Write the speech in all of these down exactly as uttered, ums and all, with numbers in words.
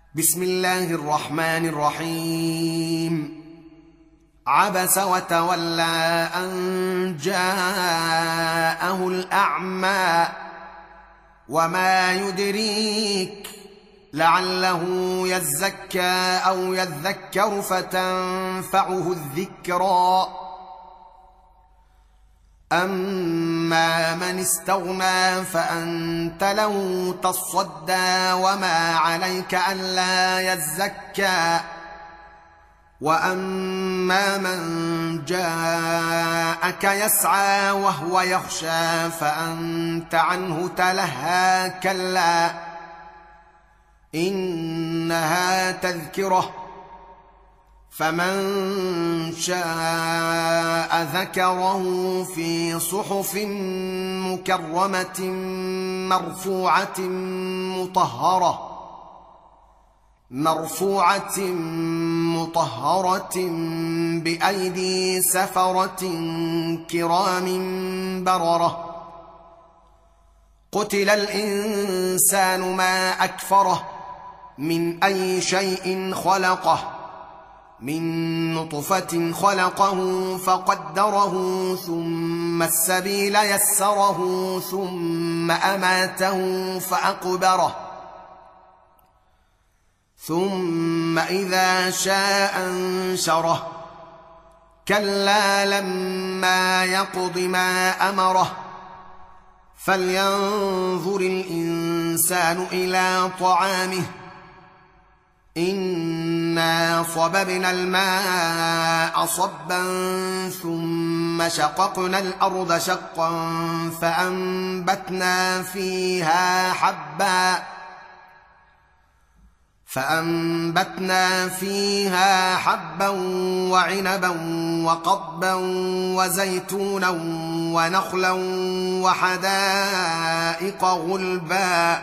بسم الله الرحمن الرحيم. عبس وتولى أن جاءه الأعمى وما يدريك لعله يزكى أو يذكر فتنفعه الذكرى. أما من استغنى فأنت له تصدى وما عليك ألا يزكى. وأما من جاءك يسعى وهو يخشى فأنت عنه تلهى. كلا إنها تذكرة فمن شاء ذكره في صحف مكرمة مرفوعة مطهرة مرفوعة مطهرة بأيدي سفرة كرام بررة. قتل الإنسان ما أكفره من أي شيء خلقه من نطفة خلقه فقدره ثم السبيل يسره ثم أماته فأقبره ثم إذا شاء أنشره. كلا لما يقض ما أمره فلينظر الإنسان إلى طعامه إنا صببنا الماء صبا ثم شققنا الأرض شقا فأنبتنا فيها حبا فأنبتنا فيها حبا وعنبا وقضبا وزيتونا ونخلا وحدائق غلبا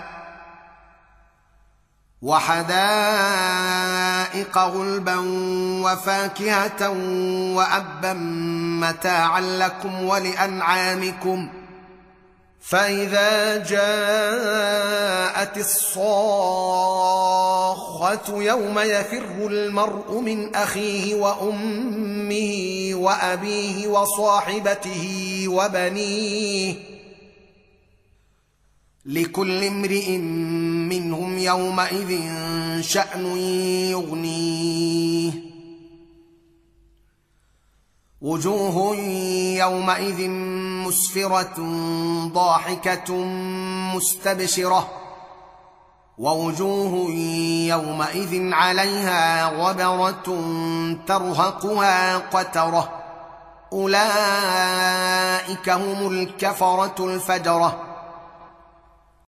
وحدائق غلبا وفاكهة وأبا متاعا لكم ولأنعامكم. فإذا جاءت الصاخة يوم يفر المرء من أخيه وأمه وأبيه وصاحبته وبنيه لكل امرئ منهم يومئذ شأن يغنيه. وجوه يومئذ مسفرة ضاحكة مستبشرة ووجوه يومئذ عليها غبرة ترهقها قترة. أولئك هم الكفرة الفجرة